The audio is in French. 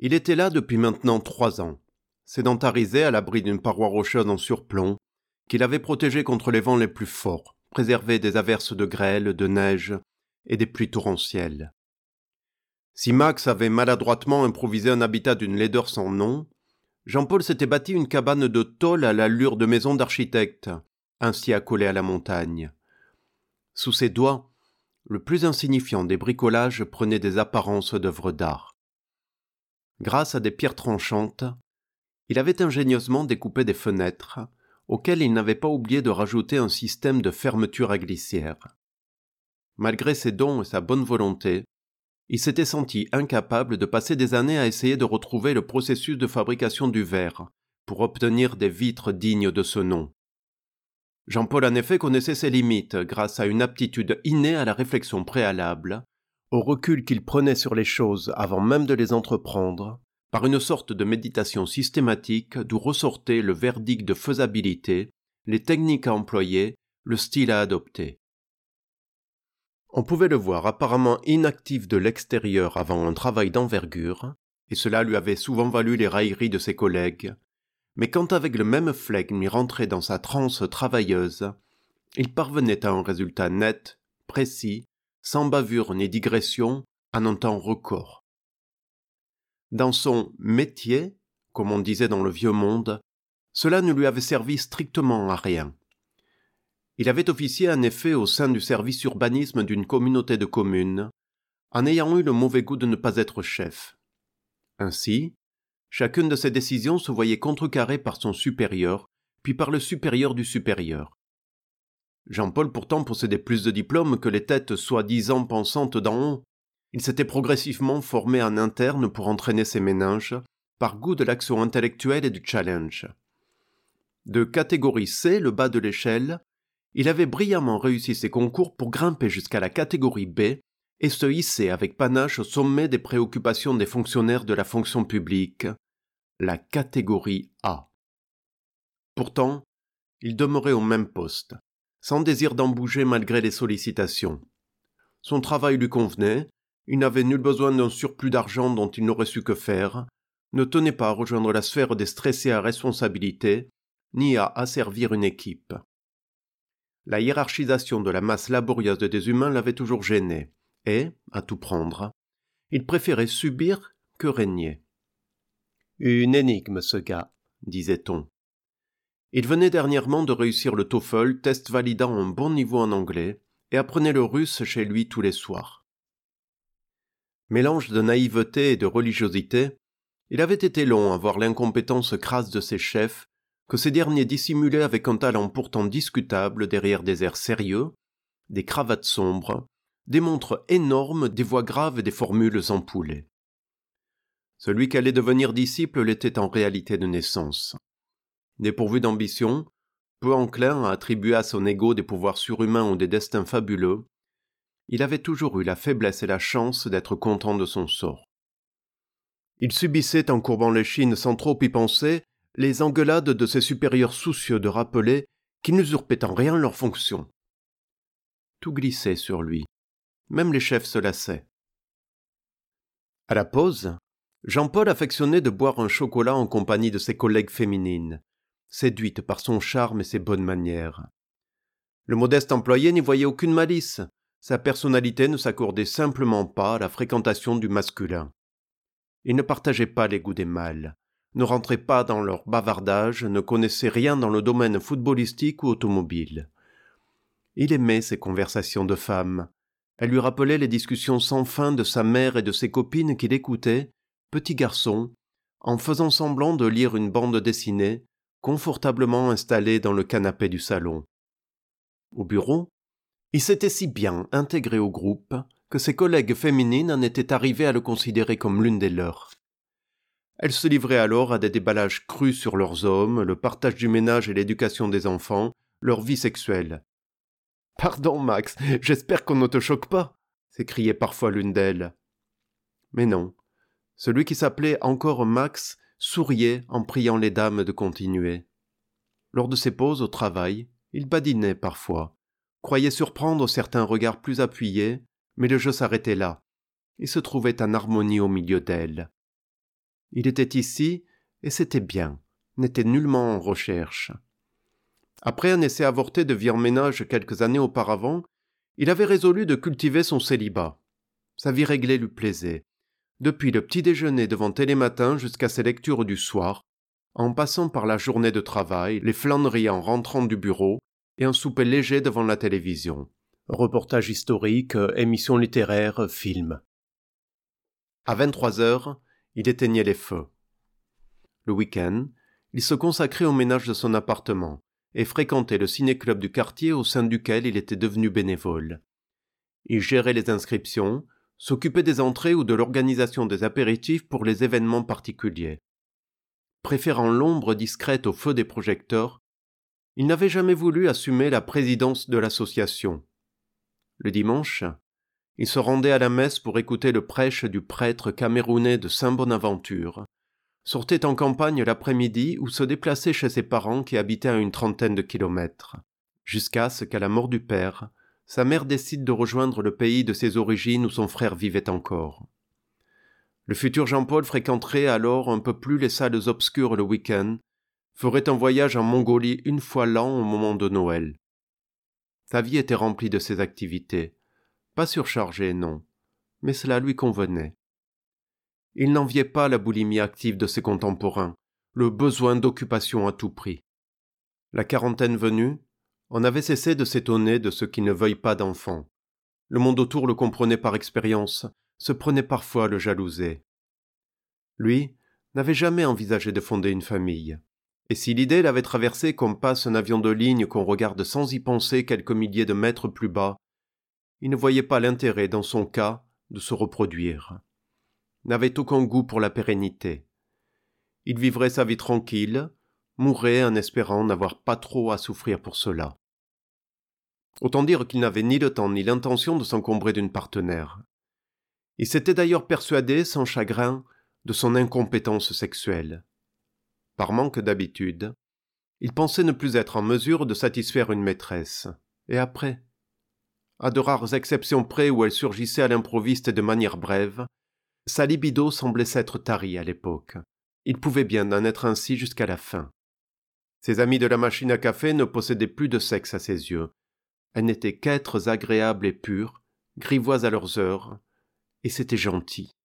Il était là depuis maintenant 3 ans, sédentarisé à l'abri d'une paroi rocheuse en surplomb, qu'il avait protégé contre les vents les plus forts, préservé des averses de grêle, de neige et des pluies torrentielles. Si Max avait maladroitement improvisé un habitat d'une laideur sans nom, Jean-Paul s'était bâti une cabane de tôle à l'allure de maison d'architecte, ainsi accolée à la montagne. Sous ses doigts, le plus insignifiant des bricolages prenait des apparences d'œuvres d'art. Grâce à des pierres tranchantes, il avait ingénieusement découpé des fenêtres, auxquelles il n'avait pas oublié de rajouter un système de fermeture à glissière. Malgré ses dons et sa bonne volonté, il s'était senti incapable de passer des années à essayer de retrouver le processus de fabrication du verre pour obtenir des vitres dignes de ce nom. Jean-Paul en effet connaissait ses limites grâce à une aptitude innée à la réflexion préalable, au recul qu'il prenait sur les choses avant même de les entreprendre, par une sorte de méditation systématique d'où ressortait le verdict de faisabilité, les techniques à employer, le style à adopter. On pouvait le voir apparemment inactif de l'extérieur avant un travail d'envergure, et cela lui avait souvent valu les railleries de ses collègues, mais quand avec le même flegme il rentrait dans sa transe travailleuse, il parvenait à un résultat net, précis, sans bavure ni digression, en un temps record. Dans son « métier », comme on disait dans le vieux monde, cela ne lui avait servi strictement à rien. Il avait officié en effet au sein du service urbanisme d'une communauté de communes, en ayant eu le mauvais goût de ne pas être chef. Ainsi, chacune de ses décisions se voyait contrecarrée par son supérieur, puis par le supérieur du supérieur. Jean-Paul pourtant possédait plus de diplômes que les têtes soi-disant pensantes d'en haut. Il s'était progressivement formé en interne pour entraîner ses méninges, par goût de l'action intellectuelle et du challenge. De catégorie C, le bas de l'échelle, il avait brillamment réussi ses concours pour grimper jusqu'à la catégorie B et se hisser avec panache au sommet des préoccupations des fonctionnaires de la fonction publique, la catégorie A. Pourtant, il demeurait au même poste, sans désir d'en bouger malgré les sollicitations. Son travail lui convenait, il n'avait nul besoin d'un surplus d'argent dont il n'aurait su que faire, ne tenait pas à rejoindre la sphère des stressés à responsabilité, ni à asservir une équipe. La hiérarchisation de la masse laborieuse des humains l'avait toujours gêné, et, à tout prendre, il préférait subir que régner. Une énigme, ce gars, disait-on. Il venait dernièrement de réussir le TOEFL, test validant un bon niveau en anglais, et apprenait le russe chez lui tous les soirs. Mélange de naïveté et de religiosité, il avait été long à voir l'incompétence crasse de ses chefs, que ces derniers dissimulaient avec un talent pourtant discutable derrière des airs sérieux, des cravates sombres, des montres énormes, des voix graves et des formules empoulées. Celui qui allait devenir disciple l'était en réalité de naissance. Dépourvu d'ambition, peu enclin à attribuer à son ego des pouvoirs surhumains ou des destins fabuleux, il avait toujours eu la faiblesse et la chance d'être content de son sort. Il subissait en courbant l'échine sans trop y penser les engueulades de ses supérieurs soucieux de rappeler qu'ils n'usurpaient en rien leurs fonctions. Tout glissait sur lui, même les chefs se lassaient. À la pause, Jean-Paul affectionnait de boire un chocolat en compagnie de ses collègues féminines, séduites par son charme et ses bonnes manières. Le modeste employé n'y voyait aucune malice, sa personnalité ne s'accordait simplement pas à la fréquentation du masculin. Il ne partageait pas les goûts des mâles, ne rentrait pas dans leur bavardage, ne connaissait rien dans le domaine footballistique ou automobile. Il aimait ces conversations de femmes. Elles lui rappelaient les discussions sans fin de sa mère et de ses copines qu'il écoutait, petit garçon, en faisant semblant de lire une bande dessinée, confortablement installé dans le canapé du salon. Au bureau, il s'était si bien intégré au groupe que ses collègues féminines en étaient arrivées à le considérer comme l'une des leurs. Elles se livraient alors à des déballages crus sur leurs hommes, le partage du ménage et l'éducation des enfants, leur vie sexuelle. « Pardon, Max, j'espère qu'on ne te choque pas !» s'écriait parfois l'une d'elles. Mais non, celui qui s'appelait encore Max souriait en priant les dames de continuer. Lors de ses pauses au travail, il badinait parfois, croyait surprendre certains regards plus appuyés, mais le jeu s'arrêtait là. Il se trouvait en harmonie au milieu d'elles. Il était ici, et c'était bien, n'était nullement en recherche. Après un essai avorté de vie en ménage quelques années auparavant, il avait résolu de cultiver son célibat. Sa vie réglée lui plaisait, depuis le petit déjeuner devant Télématin jusqu'à ses lectures du soir, en passant par la journée de travail, les flâneries en rentrant du bureau et un souper léger devant la télévision. Reportages historiques, émissions littéraires, films. À 23 heures, il éteignait les feux. Le week-end, il se consacrait au ménage de son appartement et fréquentait le ciné-club du quartier au sein duquel il était devenu bénévole. Il gérait les inscriptions, s'occupait des entrées ou de l'organisation des apéritifs pour les événements particuliers. Préférant l'ombre discrète au feu des projecteurs, il n'avait jamais voulu assumer la présidence de l'association. Le dimanche, il se rendait à la messe pour écouter le prêche du prêtre camerounais de Saint-Bonaventure, sortait en campagne l'après-midi ou se déplaçait chez ses parents qui habitaient à une trentaine de kilomètres, jusqu'à ce qu'à la mort du père, sa mère décide de rejoindre le pays de ses origines où son frère vivait encore. Le futur Jean-Paul fréquenterait alors un peu plus les salles obscures le week-end, ferait un voyage en Mongolie une fois l'an au moment de Noël. Sa vie était remplie de ces activités, pas surchargée, non, mais cela lui convenait. Il n'enviait pas la boulimie active de ses contemporains, le besoin d'occupation à tout prix. La quarantaine venue, on avait cessé de s'étonner de ceux qui ne veuillent pas d'enfants. Le monde autour le comprenait par expérience, se prenait parfois à le jalouser. Lui n'avait jamais envisagé de fonder une famille. Et si l'idée l'avait traversé comme passe un avion de ligne qu'on regarde sans y penser quelques milliers de mètres plus bas, il ne voyait pas l'intérêt, dans son cas, de se reproduire. N'avait aucun goût pour la pérennité. Il vivrait sa vie tranquille, mourrait en espérant n'avoir pas trop à souffrir pour cela. Autant dire qu'il n'avait ni le temps ni l'intention de s'encombrer d'une partenaire. Il s'était d'ailleurs persuadé, sans chagrin, de son incompétence sexuelle. Par manque d'habitude, il pensait ne plus être en mesure de satisfaire une maîtresse. Et après ? À de rares exceptions près où elle surgissait à l'improviste et de manière brève, sa libido semblait s'être tarie à l'époque. Il pouvait bien en être ainsi jusqu'à la fin. Ses amis de la machine à café ne possédaient plus de sexe à ses yeux. Elles n'étaient qu'êtres agréables et purs, grivois à leurs heures, et c'était gentil.